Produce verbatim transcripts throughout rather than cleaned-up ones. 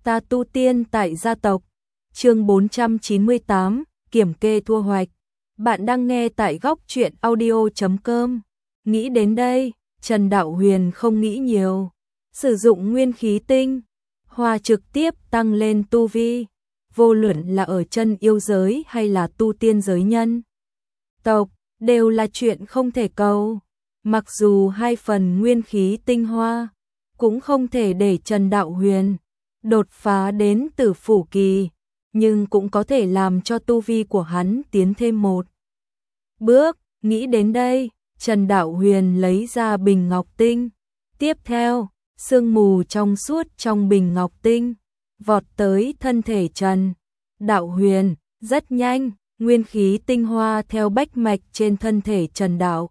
Ta tu tiên tại gia tộc. Chương bốn trăm chín mươi tám, kiểm kê thu hoạch. Bạn đang nghe tại góc truyện audio chấm com. Nghĩ đến đây, Trần Đạo Huyền không nghĩ nhiều, sử dụng nguyên khí tinh hoa trực tiếp tăng lên tu vi, vô luận là ở chân yêu giới hay là tu tiên giới nhân tộc, đều là chuyện không thể cầu. Mặc dù hai phần nguyên khí tinh hoa cũng không thể để Trần Đạo Huyền đột phá đến tử phủ kỳ, nhưng cũng có thể làm cho tu vi của hắn tiến thêm một bước. Nghĩ đến đây, Trần Đạo Huyền lấy ra bình ngọc tinh. Tiếp theo, sương mù trong suốt trong bình ngọc tinh vọt tới thân thể Trần Đạo Huyền. Rất nhanh, nguyên khí tinh hoa theo bách mạch trên thân thể Trần Đạo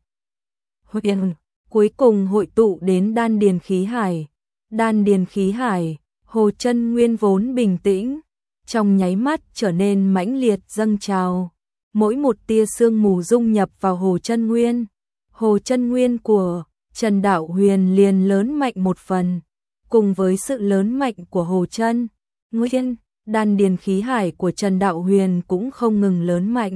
Huyền cuối cùng hội tụ đến đan điền khí hải. Đan điền khí hải, hồ chân nguyên vốn bình tĩnh, trong nháy mắt trở nên mãnh liệt dâng trào. Mỗi một tia sương mù dung nhập vào hồ chân nguyên, hồ chân nguyên của Trần Đạo Huyền liền lớn mạnh một phần. Cùng với sự lớn mạnh của hồ chân nguyên, đan điền khí hải của Trần Đạo Huyền cũng không ngừng lớn mạnh.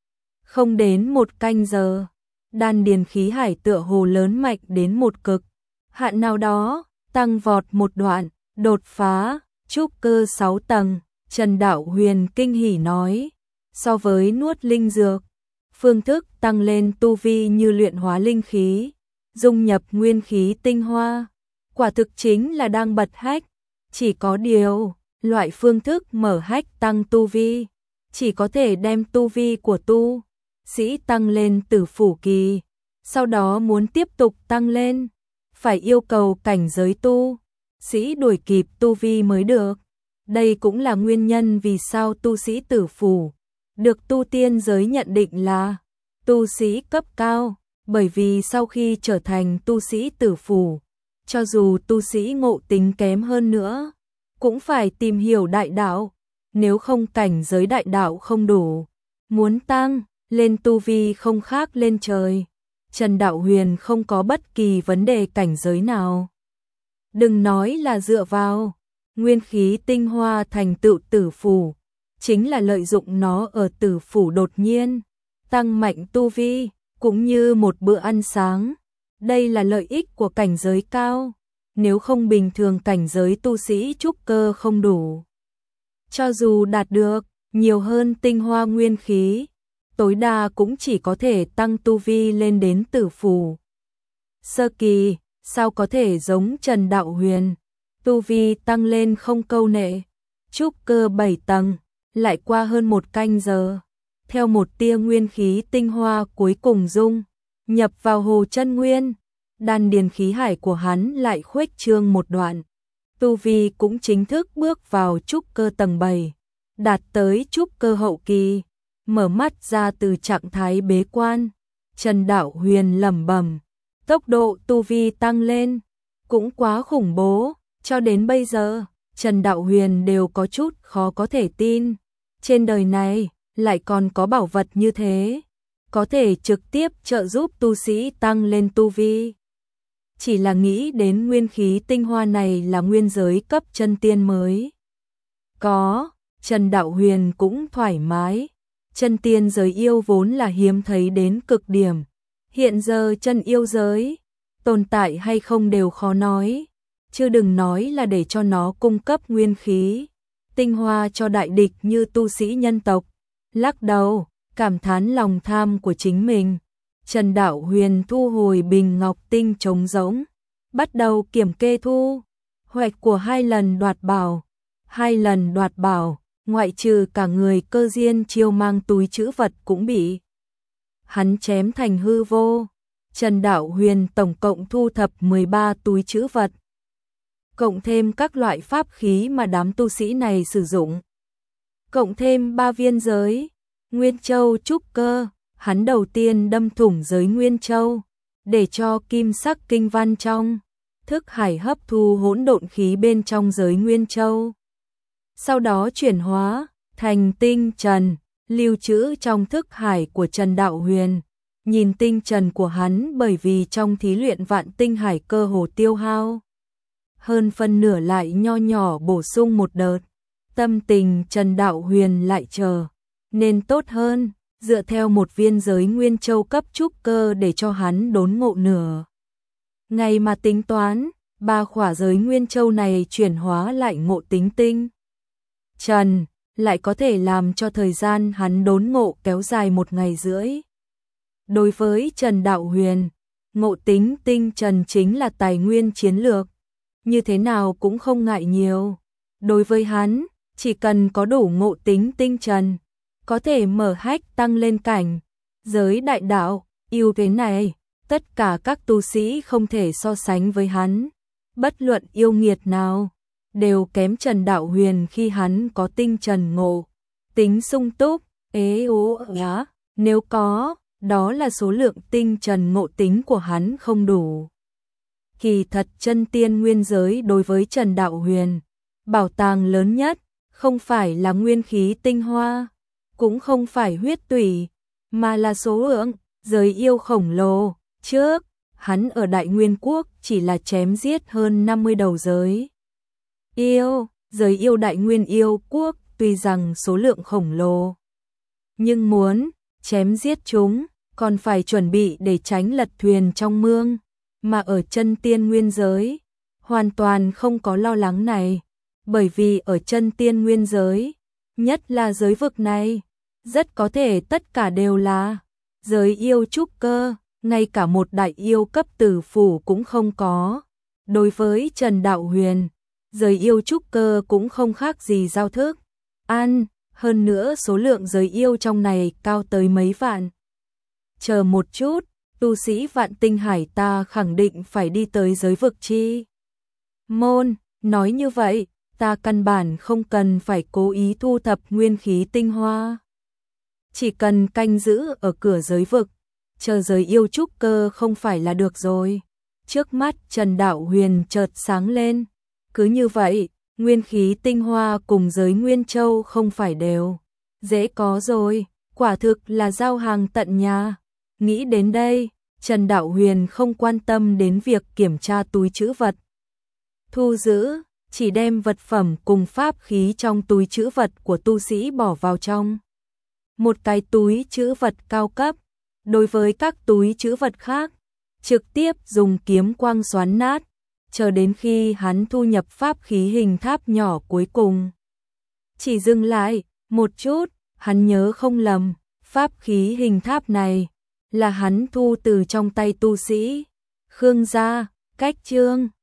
Không đến một canh giờ, đan điền khí hải tựa hồ lớn mạnh đến một cực hạn nào đó, tăng vọt một đoạn, đột phá trúc cơ sáu tầng. Trần Đạo Huyền kinh hỉ nói, so với nuốt linh dược, phương thức tăng lên tu vi như luyện hóa linh khí, dung nhập nguyên khí tinh hoa, quả thực chính là đang bật hách. Chỉ có điều, loại phương thức mở hách tăng tu vi chỉ có thể đem tu vi của tu sĩ tăng lên tử phủ kỳ, sau đó muốn tiếp tục tăng lên, phải yêu cầu cảnh giới tu sĩ đuổi kịp tu vi mới được. Đây cũng là nguyên nhân vì sao tu sĩ tử phủ được tu tiên giới nhận định là tu sĩ cấp cao, bởi vì sau khi trở thành tu sĩ tử phủ, cho dù tu sĩ ngộ tính kém hơn nữa, cũng phải tìm hiểu đại đạo, nếu không cảnh giới đại đạo không đủ, muốn tăng lên tu vi không khác lên trời. Trần Đạo Huyền không có bất kỳ vấn đề cảnh giới nào. Đừng nói là dựa vào nguyên khí tinh hoa thành tựu tử phủ, chính là lợi dụng nó ở tử phủ đột nhiên tăng mạnh tu vi, cũng như một bữa ăn sáng. Đây là lợi ích của cảnh giới cao, nếu không bình thường cảnh giới tu sĩ trúc cơ không đủ. Cho dù đạt được nhiều hơn tinh hoa nguyên khí, tối đa cũng chỉ có thể tăng tu vi lên đến tử phủ sơ kỳ, sao có thể giống Trần Đạo Huyền, tu vi tăng lên không câu nệ, trúc cơ bảy tầng, lại qua hơn một canh giờ, theo một tia nguyên khí tinh hoa cuối cùng dung nhập vào hồ chân nguyên, đan điền khí hải của hắn lại khuếch trương một đoạn, tu vi cũng chính thức bước vào trúc cơ tầng bảy, đạt tới trúc cơ hậu kỳ. Mở mắt ra từ trạng thái bế quan, Trần Đạo Huyền lẩm bẩm, tốc độ tu vi tăng lên cũng quá khủng bố, cho đến bây giờ, Trần Đạo Huyền đều có chút khó có thể tin, trên đời này lại còn có bảo vật như thế, có thể trực tiếp trợ giúp tu sĩ tăng lên tu vi. Chỉ là nghĩ đến nguyên khí tinh hoa này là nguyên giới cấp chân tiên mới có, Trần Đạo Huyền cũng thoải mái. Chân tiên giới yêu vốn là hiếm thấy đến cực điểm, hiện giờ chân yêu giới tồn tại hay không đều khó nói, chứ đừng nói là để cho nó cung cấp nguyên khí tinh hoa cho đại địch như tu sĩ nhân tộc. Lắc đầu, cảm thán lòng tham của chính mình, Trần Đạo Huyền thu hồi bình ngọc tinh trống rỗng, bắt đầu kiểm kê thu hoạch của hai lần đoạt bảo. Hai lần đoạt bảo, ngoại trừ cả người cơ diên chiêu mang túi trữ vật cũng bị hắn chém thành hư vô. Trần Đạo Huyền tổng cộng thu thập mười ba túi trữ vật, cộng thêm các loại pháp khí mà đám tu sĩ này sử dụng, cộng thêm ba viên giới Nguyên Châu trúc cơ. Hắn đầu tiên đâm thủng giới Nguyên Châu, để cho kim sắc kinh văn trong thức hải hấp thu hỗn độn khí bên trong giới Nguyên Châu, sau đó chuyển hóa thành tinh trần, lưu trữ trong thức hải của Trần Đạo Huyền. Nhìn tinh trần của hắn, bởi vì trong thí luyện vạn tinh hải cơ hồ tiêu hao hơn phân nửa lại nho nhỏ bổ sung một đợt. Tâm tình Trần Đạo Huyền lại chờ nên tốt hơn, dựa theo một viên giới Nguyên Châu cấp trúc cơ để cho hắn đốn ngộ nửa ngày mà tính toán, ba khỏa giới Nguyên Châu này chuyển hóa lại ngộ tính tinh Trần, lại có thể làm cho thời gian hắn đốn ngộ kéo dài một ngày rưỡi. Đối với Trần Đạo Huyền, ngộ tính tinh Trần chính là tài nguyên chiến lược, như thế nào cũng không ngại nhiều. Đối với hắn, chỉ cần có đủ ngộ tính tinh Trần, có thể mở hách tăng lên cảnh giới đại đạo, ưu thế này, tất cả các tu sĩ không thể so sánh với hắn. Bất luận yêu nghiệt nào, đều kém Trần Đạo Huyền khi hắn có tinh Trần ngộ tính sung túc, ế ố á, nếu có, đó là số lượng tinh Trần ngộ tính của hắn không đủ. Kỳ thật chân tiên nguyên giới đối với Trần Đạo Huyền, bảo tàng lớn nhất, không phải là nguyên khí tinh hoa, cũng không phải huyết tủy, mà là số lượng giới yêu khổng lồ. Trước, hắn ở Đại Nguyên Quốc chỉ là chém giết hơn năm mươi đầu giới yêu, giới yêu Đại Nguyên Yêu Quốc tuy rằng số lượng khổng lồ, nhưng muốn chém giết chúng, còn phải chuẩn bị để tránh lật thuyền trong mương, mà ở chân tiên nguyên giới, hoàn toàn không có lo lắng này, bởi vì ở chân tiên nguyên giới, nhất là giới vực này, rất có thể tất cả đều là giới yêu trúc cơ, ngay cả một đại yêu cấp tử phủ cũng không có. Đối với Trần Đạo Huyền, giới yêu trúc cơ cũng không khác gì giao thức ăn, hơn nữa số lượng giới yêu trong này cao tới mấy vạn. Chờ một chút, tu sĩ Vạn Tinh Hải ta khẳng định phải đi tới giới vực chi môn, nói như vậy, ta căn bản không cần phải cố ý thu thập nguyên khí tinh hoa. Chỉ cần canh giữ ở cửa giới vực, chờ giới yêu trúc cơ không phải là được rồi. Trước mắt Trần Đạo Huyền chợt sáng lên, cứ như vậy, nguyên khí tinh hoa cùng giới Nguyên Châu không phải đều dễ có rồi, quả thực là giao hàng tận nhà. Nghĩ đến đây, Trần Đạo Huyền không quan tâm đến việc kiểm tra túi trữ vật thu giữ, chỉ đem vật phẩm cùng pháp khí trong túi trữ vật của tu sĩ bỏ vào trong một cái túi trữ vật cao cấp. Đối với các túi trữ vật khác, trực tiếp dùng kiếm quang xoắn nát, chờ đến khi hắn thu nhập pháp khí hình tháp nhỏ cuối cùng. Chỉ dừng lại một chút, hắn nhớ không lầm, pháp khí hình tháp này là hắn thu từ trong tay tu sĩ Khương gia, cách Trương